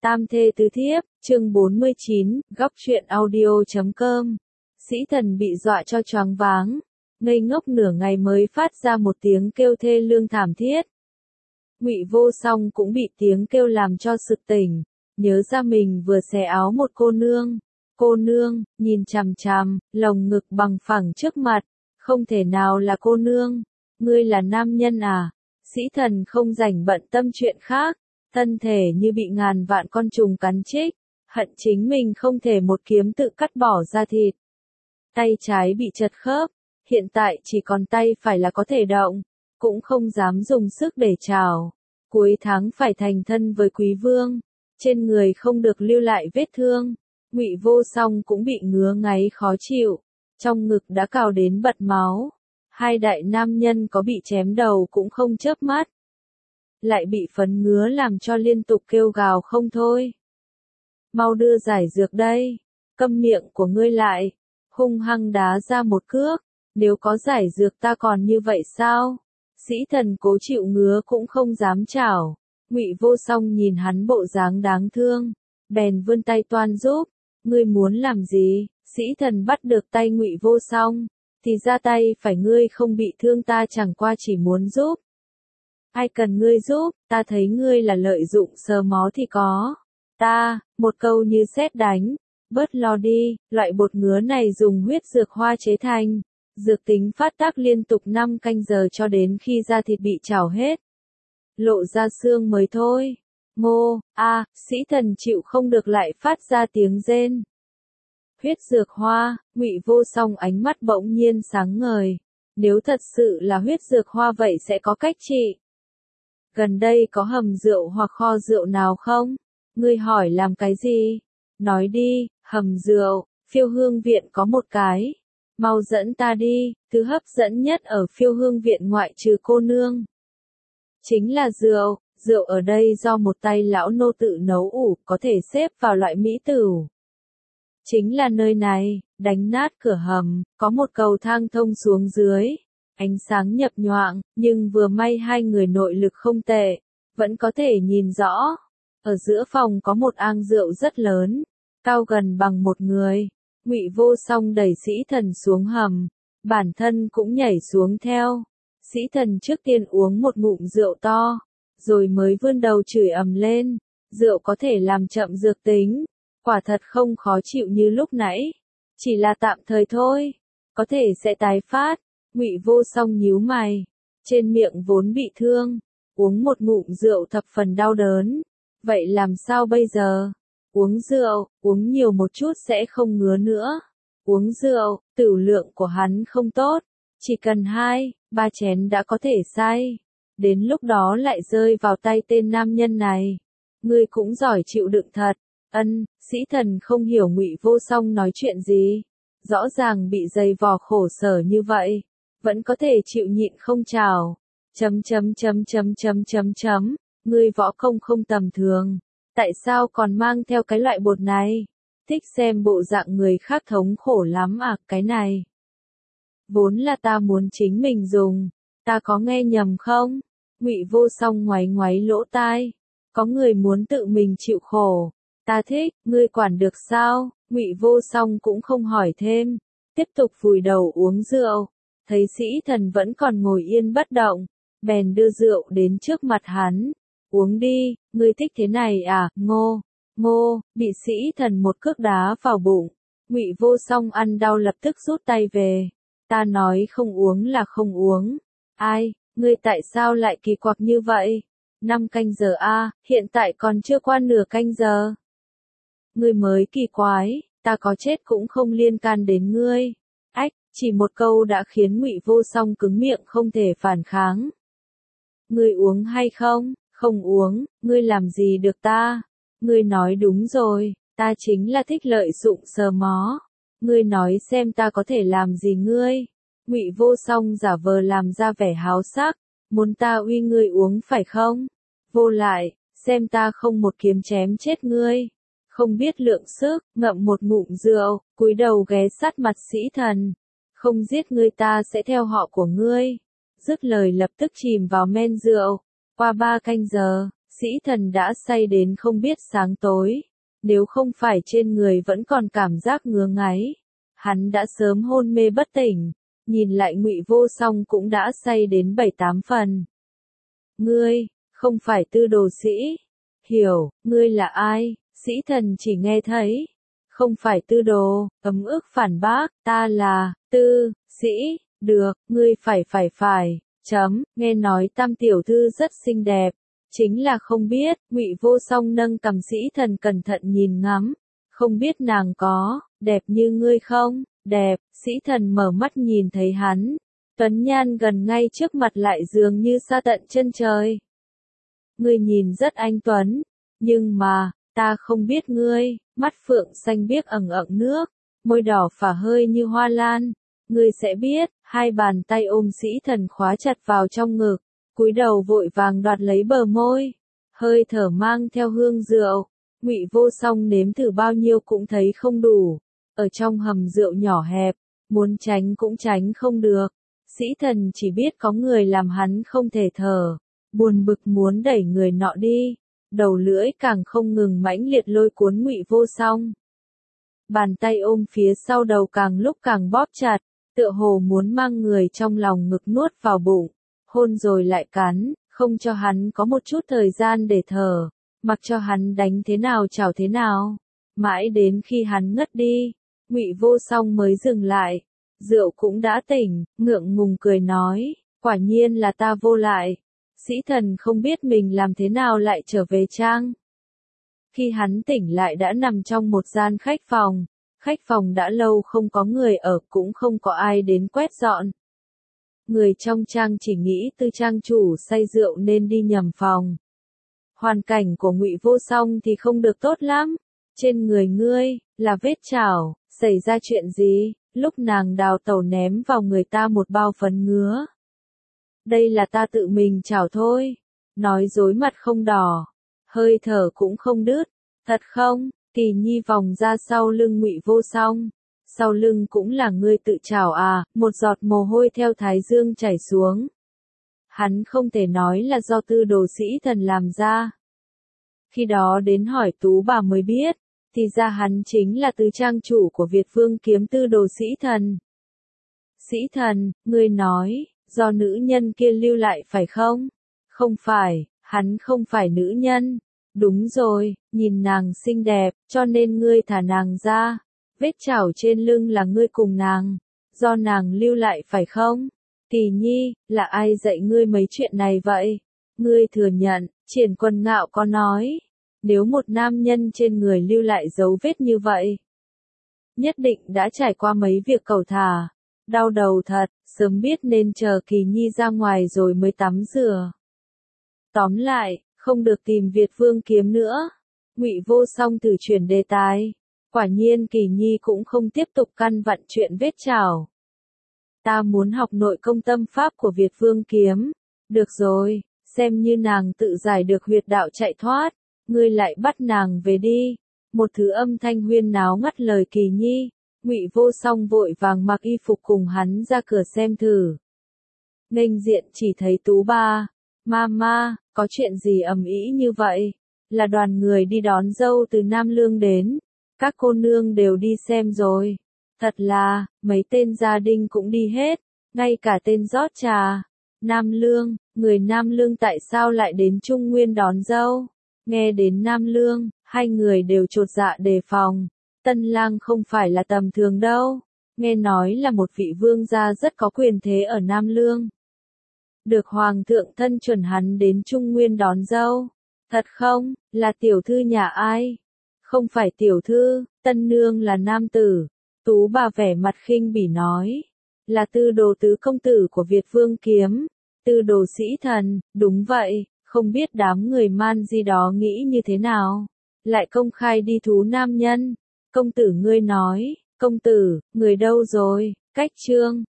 Tam thê tứ thiếp, chương 49, góc truyện audio.com. Sĩ thần bị dọa cho choáng váng, ngây ngốc nửa ngày mới phát ra một tiếng kêu thê lương thảm thiết. Ngụy Vô Song cũng bị tiếng kêu làm cho sực tỉnh, nhớ ra mình vừa xé áo một cô nương. Cô nương, nhìn chằm chằm, lồng ngực bằng phẳng trước mặt, không thể nào là cô nương, ngươi là nam nhân à? Sĩ thần không rảnh bận tâm chuyện khác, thân thể như bị ngàn vạn con trùng cắn chích, hận chính mình không thể một kiếm tự cắt bỏ ra thịt. Tay trái bị chật khớp, hiện tại chỉ còn tay phải là có thể động, cũng không dám dùng sức để chào. Cuối tháng phải thành thân với quý vương, trên người không được lưu lại vết thương. Ngụy Vô Song cũng bị ngứa ngáy khó chịu, trong ngực đã cào đến bật máu. Hai đại nam nhân có bị chém đầu cũng không chớp mắt, lại bị phấn ngứa làm cho liên tục kêu gào không thôi. Mau đưa giải dược đây, câm miệng của ngươi lại, hung hăng đá ra một cước, nếu có giải dược ta còn như vậy sao? Sĩ thần cố chịu ngứa cũng không dám chảo. Ngụy Vô Song nhìn hắn bộ dáng đáng thương, bèn vươn tay toan giúp. Ngươi muốn làm gì? Sĩ thần bắt được tay Ngụy Vô Song, thì ra tay phải ngươi không bị thương, ta chẳng qua chỉ muốn giúp. Ai cần ngươi giúp, ta thấy ngươi là lợi dụng sờ mó thì có. Ta, một câu như sét đánh, bớt lo đi, loại bột ngứa này dùng huyết dược hoa chế thành. Dược tính phát tác liên tục 5 canh giờ cho đến khi da thịt bị trào hết, lộ ra xương mới thôi. Ngô, sĩ thần chịu không được lại phát ra tiếng rên. Huyết dược hoa, Ngụy Vô Song ánh mắt bỗng nhiên sáng ngời. Nếu thật sự là huyết dược hoa vậy sẽ có cách trị. Gần đây có hầm rượu hoặc kho rượu nào không? Ngươi hỏi làm cái gì? Nói đi, hầm rượu, Phiêu Hương Viện có một cái. Mau dẫn ta đi, thứ hấp dẫn nhất ở Phiêu Hương Viện ngoại trừ cô nương. Chính là rượu, rượu ở đây do một tay lão nô tự nấu ủ, có thể xếp vào loại mỹ tửu. Chính là nơi này, đánh nát cửa hầm, có một cầu thang thông xuống dưới. Ánh sáng nhập nhoạng, nhưng vừa may hai người nội lực không tệ, vẫn có thể nhìn rõ. Ở giữa phòng có một ang rượu rất lớn, cao gần bằng một người. Ngụy Vô Song đẩy sĩ thần xuống hầm, bản thân cũng nhảy xuống theo. Sĩ thần trước tiên uống một ngụm rượu to, rồi mới vươn đầu chửi ầm lên. Rượu có thể làm chậm dược tính, quả thật không khó chịu như lúc nãy, chỉ là tạm thời thôi, có thể sẽ tái phát. Ngụy Vô Song nhíu mày, trên miệng vốn bị thương, uống một ngụm rượu thập phần đau đớn. Vậy làm sao bây giờ? Uống rượu, uống nhiều một chút sẽ không ngứa nữa. Uống rượu, tửu lượng của hắn không tốt, chỉ cần 2-3 chén đã có thể say. Đến lúc đó lại rơi vào tay tên nam nhân này. Ngươi cũng giỏi chịu đựng thật. Sĩ thần không hiểu Ngụy Vô Song nói chuyện gì. Rõ ràng bị dày vò khổ sở như vậy, vẫn có thể chịu nhịn không chào. Ngươi võ công không tầm thường, tại sao còn mang theo cái loại bột này? Thích xem bộ dạng người khác thống khổ lắm à? Cái này vốn là ta muốn chính mình dùng, ta có nghe nhầm không? Ngụy Vô Song ngoáy ngoáy lỗ tai, có người muốn tự mình chịu khổ, ta thích, ngươi quản được sao? Ngụy Vô Song cũng không hỏi thêm, tiếp tục vùi đầu uống rượu. Thấy sĩ thần vẫn còn ngồi yên bất động, bèn đưa rượu đến trước mặt hắn. Uống đi, ngươi thích thế này à? Ngô, bị sĩ thần một cước đá vào bụng. Ngụy Vô Song ăn đau lập tức rút tay về. Ta nói không uống là không uống. Ai, ngươi tại sao lại kỳ quặc như vậy? 5 canh giờ hiện tại còn chưa qua nửa canh giờ. Ngươi mới kỳ quái, ta có chết cũng không liên can đến ngươi. Chỉ một câu đã khiến Ngụy Vô Song cứng miệng không thể phản kháng. Ngươi uống hay không? Không uống, ngươi làm gì được ta? Ngươi nói đúng rồi, ta chính là thích lợi dụng sờ mó. Ngươi nói xem ta có thể làm gì ngươi? Ngụy Vô Song giả vờ làm ra vẻ háo sắc, muốn ta uy ngươi uống phải không? Vô lại, xem ta không một kiếm chém chết ngươi. Không biết lượng sức, ngậm một ngụm rượu, cúi đầu ghé sát mặt sĩ thần. Không giết ngươi ta sẽ theo họ của ngươi. Dứt lời lập tức chìm vào men rượu. Qua 3 canh giờ, Sĩ Thần đã say đến không biết sáng tối, nếu không phải trên người vẫn còn cảm giác ngứa ngáy, hắn đã sớm hôn mê bất tỉnh, nhìn lại Ngụy Vô Song cũng đã say đến 7-8 phần. Ngươi, không phải Tư Đồ Sĩ. Hiểu, ngươi là ai? Sĩ Thần chỉ nghe thấy. Không phải Tư Đồ, ấm ức phản bác, ta là, Tư, Sĩ, được, ngươi phải, nghe nói Tam tiểu thư rất xinh đẹp. Chính là không biết, Ngụy Vô Song nâng cằm Sĩ Thần cẩn thận nhìn ngắm. Không biết nàng có, đẹp như ngươi không? Đẹp, Sĩ Thần mở mắt nhìn thấy hắn. Tuấn nhan gần ngay trước mặt lại dường như xa tận chân trời. Ngươi nhìn rất anh tuấn, nhưng mà, ta không biết ngươi, mắt phượng xanh biếc ẩn ẩn nước, môi đỏ phả hơi như hoa lan. Ngươi sẽ biết, hai bàn tay ôm Sĩ Thần khóa chặt vào trong ngực, cúi đầu vội vàng đoạt lấy bờ môi, hơi thở mang theo hương rượu. Ngụy Vô Song nếm thử bao nhiêu cũng thấy không đủ, ở trong hầm rượu nhỏ hẹp, muốn tránh cũng tránh không được. Sĩ Thần chỉ biết có người làm hắn không thể thở, buồn bực muốn đẩy người nọ đi, đầu lưỡi càng không ngừng mãnh liệt lôi cuốn Ngụy Vô Song. Bàn tay ôm phía sau đầu càng lúc càng bóp chặt, tựa hồ muốn mang người trong lòng ngực nuốt vào bụng, hôn rồi lại cắn, không cho hắn có một chút thời gian để thở, mặc cho hắn đánh thế nào chảo thế nào. Mãi đến khi hắn ngất đi, Ngụy Vô Song mới dừng lại. Rượu cũng đã tỉnh, ngượng ngùng cười nói, quả nhiên là ta vô lại. Sĩ Thần không biết mình làm thế nào lại trở về trang. Khi hắn tỉnh lại đã nằm trong một gian khách phòng đã lâu không có người ở, cũng không có ai đến quét dọn. Người trong trang chỉ nghĩ Tư trang chủ say rượu nên đi nhầm phòng. Hoàn cảnh của Ngụy Vô Song thì không được tốt lắm. Trên người ngươi, là vết chảo, xảy ra chuyện gì? Lúc nàng đào tẩu ném vào người ta một bao phấn ngứa. Đây là ta tự mình chảo thôi. Nói dối mặt không đỏ, hơi thở cũng không đứt. Thật không? Kỳ Nhi vòng ra sau lưng Ngụy Vô Song. Sau lưng cũng là ngươi tự chảo à? Một giọt mồ hôi theo thái dương chảy xuống. Hắn không thể nói là do Tư Đồ Sĩ Thần làm ra. Khi đó đến hỏi Tú bà mới biết, thì ra hắn chính là tứ trang chủ của Việt Vương Kiếm Tư Đồ Sĩ Thần. Sĩ Thần, ngươi nói, do nữ nhân kia lưu lại phải không? Không phải, hắn không phải nữ nhân. Đúng rồi, nhìn nàng xinh đẹp, cho nên ngươi thả nàng ra. Vết chảo trên lưng là ngươi cùng nàng, do nàng lưu lại phải không? Kỳ Nhi, là ai dạy ngươi mấy chuyện này vậy? Ngươi thừa nhận, Triển Quân Ngạo có nói, nếu một nam nhân trên người lưu lại dấu vết như vậy, nhất định đã trải qua mấy việc cầu thả. Đau đầu thật, sớm biết nên chờ Kỳ Nhi ra ngoài rồi mới tắm rửa. Tóm lại, không được tìm Việt Vương Kiếm nữa. Ngụy Vô Song thử chuyển đề tài. Quả nhiên Kỳ Nhi cũng không tiếp tục căn vặn chuyện vết chảo. Ta muốn học nội công tâm pháp của Việt Vương Kiếm. Được rồi, xem như nàng tự giải được huyệt đạo chạy thoát. Ngươi lại bắt nàng về đi. Một thứ âm thanh huyên náo ngắt lời Kỳ Nhi. Ngụy Vô Song vội vàng mặc y phục cùng hắn ra cửa xem thử. Nghênh diện chỉ thấy Tú ba. Mama, có chuyện gì ầm ĩ như vậy? Là đoàn người đi đón dâu từ Nam Lương đến. Các cô nương đều đi xem rồi. Thật là, mấy tên gia đình cũng đi hết. Ngay cả tên rót trà. Nam Lương, người Nam Lương tại sao lại đến Trung Nguyên đón dâu? Nghe đến Nam Lương, hai người đều chột dạ đề phòng. Tân lang không phải là tầm thường đâu. Nghe nói là một vị vương gia rất có quyền thế ở Nam Lương. Được Hoàng thượng thân chuẩn hắn đến Trung Nguyên đón dâu. Thật không? Là tiểu thư nhà ai? Không phải tiểu thư, tân nương là nam tử. Tú bà vẻ mặt khinh bỉ nói. Là Tư Đồ tứ công tử của Việt Vương Kiếm. Tư Đồ Sĩ Thần, đúng vậy, không biết đám người man di đó nghĩ như thế nào. Lại công khai đi thú nam nhân. Công tử ngươi nói, công tử, người đâu rồi? Cách chương